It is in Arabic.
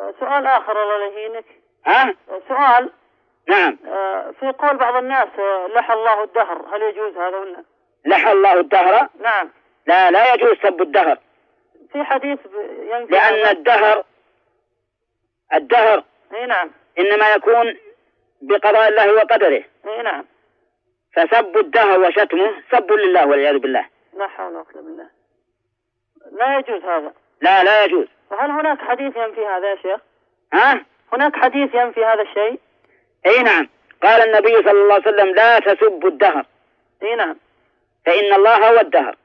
سؤال آخر الله يهينك. ها؟ سؤال. نعم. في قول بعض الناس لحى الله الدهر، هل يجوز هذا ولا؟ لحى الله الدهر؟ نعم. لا يجوز سب الدهر. في حديث لأن الدهر اي نعم إنما يكون بقضاء الله وقدره. اي نعم. فسب الدهر وشتمه سب لله والعياذ بالله. لا حول ولا قوة بالله. لا يجوز هذا. لا يجوز. وهل هناك حديث ينفي هذا يا شيخ؟ ها؟ هناك حديث ينفي هذا الشيء؟ اي نعم، قال النبي صلى الله عليه وسلم لا تسبوا الدهر. اي نعم. فإن الله هو الدهر.